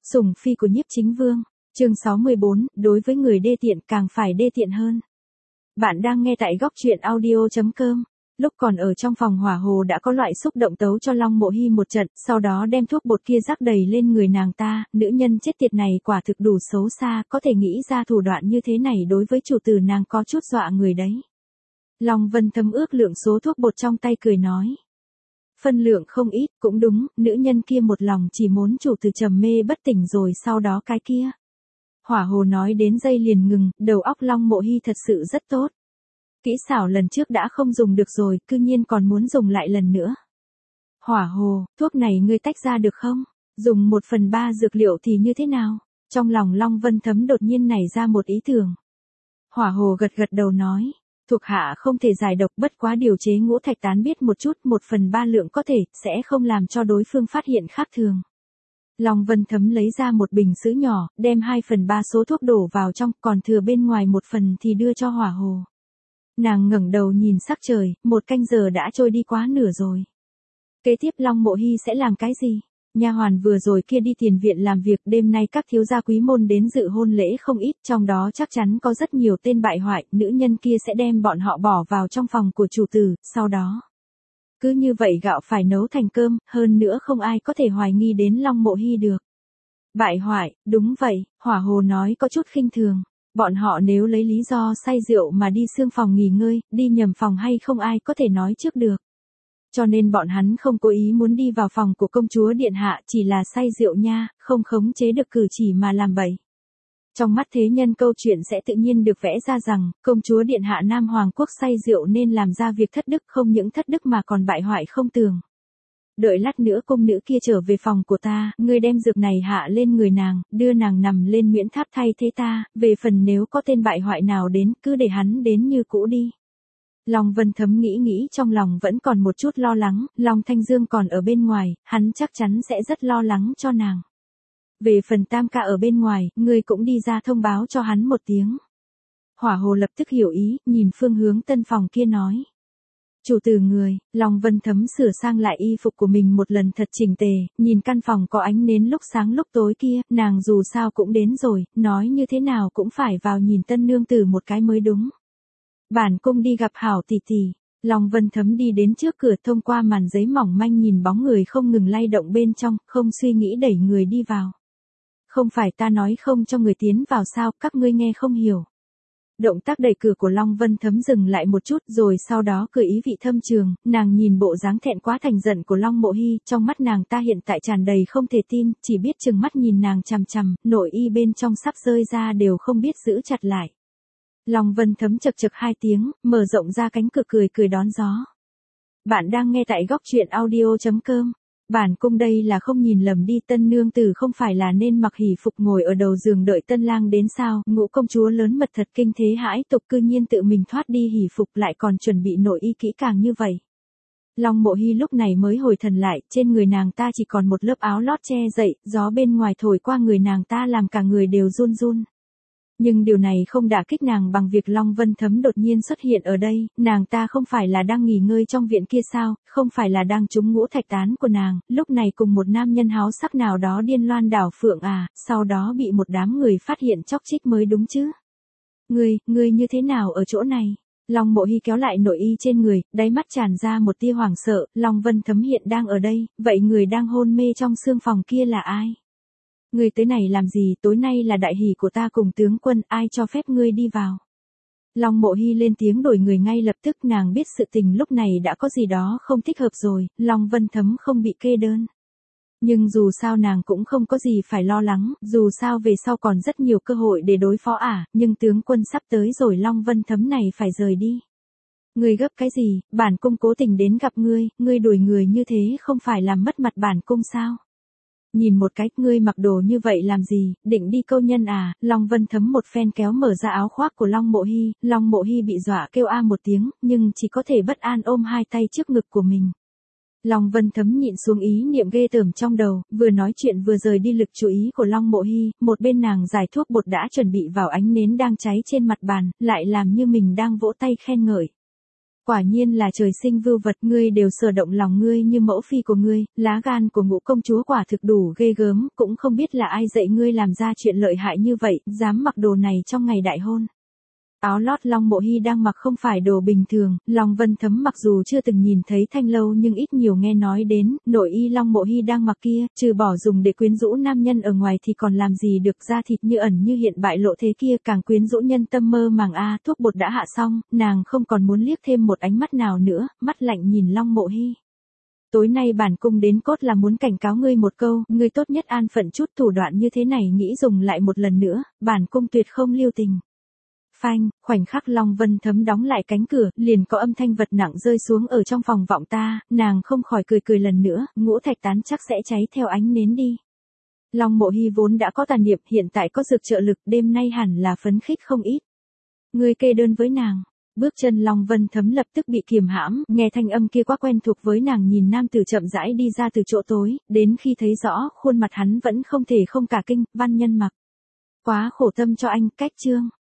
Sủng phi của Nhiếp Chính Vương, chương 64, đối với người đê tiện càng phải đê tiện hơn. Bạn đang nghe tại góc truyện audio.com. Lúc còn ở trong phòng hỏa hồ đã có loại xúc động tấu cho Long Mộ Hy một trận, sau đó đem thuốc bột kia rắc đầy lên người nàng ta, nữ nhân chết tiệt này quả thực đủ xấu xa, có thể nghĩ ra thủ đoạn như thế này đối với chủ tử nàng có chút dọa người đấy. Long Vân Thâm ước lượng số thuốc bột trong tay cười nói. Phân lượng không ít, cũng đúng, nữ nhân kia một lòng chỉ muốn chủ tử trầm mê bất tỉnh rồi sau đó cái kia. Hỏa hồ nói đến giây liền ngừng, đầu óc Long Mộ Hy thật sự rất tốt. Kỹ xảo lần trước đã không dùng được rồi, cư nhiên còn muốn dùng lại lần nữa. Hỏa hồ, thuốc này ngươi tách ra được không? Dùng 1/3 dược liệu thì như thế nào? Trong lòng Long Vân Thấm đột nhiên nảy ra một ý tưởng. Hỏa hồ gật gật đầu nói. Thuộc hạ không thể giải độc, bất quá điều chế ngũ thạch tán biết một chút, 1/3 lượng có thể, sẽ không làm cho đối phương phát hiện khác thường. Long Vân Thấm lấy ra một bình sứ nhỏ, đem 2/3 số thuốc đổ vào trong, còn thừa bên ngoài 1 phần thì đưa cho hỏa hồ. Nàng ngẩng đầu nhìn sắc trời, 1 canh giờ đã trôi đi quá nửa rồi. Kế tiếp Long Mộ Hy sẽ làm cái gì? Nha hoàn vừa rồi kia đi tiền viện làm việc, đêm nay các thiếu gia quý môn đến dự hôn lễ không ít, trong đó chắc chắn có rất nhiều tên bại hoại, nữ nhân kia sẽ đem bọn họ bỏ vào trong phòng của chủ tử, sau đó. Cứ như vậy gạo phải nấu thành cơm, hơn nữa không ai có thể hoài nghi đến Long Mộ Hy được. Bại hoại, đúng vậy, hỏa hồ nói có chút khinh thường. Bọn họ nếu lấy lý do say rượu mà đi xương phòng nghỉ ngơi, đi nhầm phòng hay không ai có thể nói trước được. Cho nên bọn hắn không cố ý muốn đi vào phòng của công chúa điện hạ, chỉ là say rượu nha, không khống chế được cử chỉ mà làm bậy. Trong mắt thế nhân câu chuyện sẽ tự nhiên được vẽ ra rằng, công chúa điện hạ Nam Hoàng quốc say rượu nên làm ra việc thất đức, không những thất đức mà còn bại hoại không tường. Đợi lát nữa cung nữ kia trở về phòng của ta, ngươi đem dược này hạ lên người nàng, đưa nàng nằm lên miễn tháp thay thế ta, về phần nếu có tên bại hoại nào đến, cứ để hắn đến như cũ đi. Long Vân Thấm nghĩ trong lòng vẫn còn một chút lo lắng, Long Thanh Dương còn ở bên ngoài, hắn chắc chắn sẽ rất lo lắng cho nàng. Về phần Tam ca ở bên ngoài, ngươi cũng đi ra thông báo cho hắn một tiếng. Hỏa hồ lập tức hiểu ý, nhìn phương hướng tân phòng kia nói. Chủ tử người, Long Vân Thấm sửa sang lại y phục của mình một lần thật chỉnh tề, nhìn căn phòng có ánh nến lúc sáng lúc tối kia, nàng dù sao cũng đến rồi, nói như thế nào cũng phải vào nhìn tân nương tử một cái mới đúng. Bản cung đi gặp hảo tỷ tỷ. Long Vân Thấm đi đến trước cửa, thông qua màn giấy mỏng manh nhìn bóng người không ngừng lay động bên trong, không suy nghĩ đẩy người đi vào. Không phải ta nói không cho người tiến vào sao, các ngươi nghe không hiểu. Động tác đẩy cửa của Long Vân Thấm dừng lại một chút rồi sau đó cười ý vị thâm trường, nàng nhìn bộ dáng thẹn quá thành giận của Long Mộ Hy, trong mắt nàng ta hiện tại tràn đầy không thể tin, chỉ biết chừng mắt nhìn nàng chằm chằm, nội y bên trong sắp rơi ra đều không biết giữ chặt lại. Long Vân Thấm chật chật 2 tiếng, mở rộng ra cánh cửa cười đón gió. Bạn đang nghe tại góc truyện audio.com. Bản cung đây là không nhìn lầm đi, tân nương tử không phải là nên mặc hỷ phục ngồi ở đầu giường đợi tân lang đến sao? Ngũ công chúa lớn mật thật kinh thế hãi tục, cư nhiên tự mình thoát đi hỷ phục lại còn chuẩn bị nội y kỹ càng như vậy. Long Mộ Hy lúc này mới hồi thần lại, trên người nàng ta chỉ còn một lớp áo lót che dậy, gió bên ngoài thổi qua người nàng ta làm cả người đều run run. Nhưng điều này không đả kích nàng bằng việc Long Vân Thấm đột nhiên xuất hiện ở đây, nàng ta không phải là đang nghỉ ngơi trong viện kia sao, không phải là đang trúng ngũ thạch tán của nàng, lúc này cùng một nam nhân háo sắc nào đó điên loan đảo phượng à, sau đó bị một đám người phát hiện chóc chích mới đúng chứ. Ngươi như thế nào ở chỗ này? Long Mộ Hy kéo lại nội y trên người, đáy mắt tràn ra một tia hoảng sợ, Long Vân Thấm hiện đang ở đây, vậy người đang hôn mê trong xương phòng kia là ai? Ngươi tới này làm gì, tối nay là đại hỷ của ta cùng tướng quân, ai cho phép ngươi đi vào? Long Mộ Hy lên tiếng đổi người ngay lập tức, nàng biết sự tình lúc này đã có gì đó không thích hợp rồi, Long Vân Thấm không bị kê đơn. Nhưng dù sao nàng cũng không có gì phải lo lắng, dù sao về sau còn rất nhiều cơ hội để đối phó nhưng tướng quân sắp tới rồi, Long Vân Thấm này phải rời đi. Ngươi gấp cái gì, bản cung cố tình đến gặp ngươi đuổi người như thế không phải làm mất mặt bản cung sao? Nhìn một cái, ngươi mặc đồ như vậy làm gì, định đi câu nhân à? Long Vân Thấm một phen kéo mở ra áo khoác của Long Mộ Hy bị dọa kêu a một tiếng, nhưng chỉ có thể bất an ôm 2 tay trước ngực của mình. Long Vân Thấm nhịn xuống ý niệm ghê tởm trong đầu, vừa nói chuyện vừa rời đi lực chú ý của Long Mộ Hy, một bên nàng giải thuốc bột đã chuẩn bị vào ánh nến đang cháy trên mặt bàn, lại làm như mình đang vỗ tay khen ngợi. Quả nhiên là trời sinh vưu vật, ngươi đều sở động lòng ngươi như mẫu phi của ngươi, lá gan của Ngũ công chúa quả thực đủ ghê gớm, cũng không biết là ai dạy ngươi làm ra chuyện lợi hại như vậy, dám mặc đồ này trong ngày đại hôn. Áo lót Long Mộ Hy đang mặc không phải đồ bình thường, Long Vân Thấm mặc dù chưa từng nhìn thấy Thanh Lâu nhưng ít nhiều nghe nói đến, nội y Long Mộ Hy đang mặc kia, trừ bỏ dùng để quyến rũ nam nhân ở ngoài thì còn làm gì được, da thịt như ẩn như hiện bại lộ thế kia càng quyến rũ nhân tâm mơ màng a. Thuốc bột đã hạ xong, nàng không còn muốn liếc thêm một ánh mắt nào nữa, mắt lạnh nhìn Long Mộ Hy. Tối nay bản cung đến cốt là muốn cảnh cáo ngươi một câu, ngươi tốt nhất an phận chút, thủ đoạn như thế này nghĩ dùng lại một lần nữa, bản cung tuyệt không lưu tình. Phanh, khoảnh khắc Long Vân Thấm đóng lại cánh cửa, liền có âm thanh vật nặng rơi xuống ở trong phòng vọng ta, nàng không khỏi cười lần nữa, ngũ thạch tán chắc sẽ cháy theo ánh nến đi. Long Mộ Hy vốn đã có tà niệm, hiện tại có dược trợ lực, đêm nay hẳn là phấn khích không ít. Ngươi kê đơn với nàng. Bước chân Long Vân Thấm lập tức bị kiềm hãm, nghe thanh âm kia quá quen thuộc với nàng, nhìn nam tử chậm rãi đi ra từ chỗ tối, đến khi thấy rõ khuôn mặt hắn vẫn không thể không cả kinh, văn nhân mặc. Quá khổ tâm cho anh, cách chương.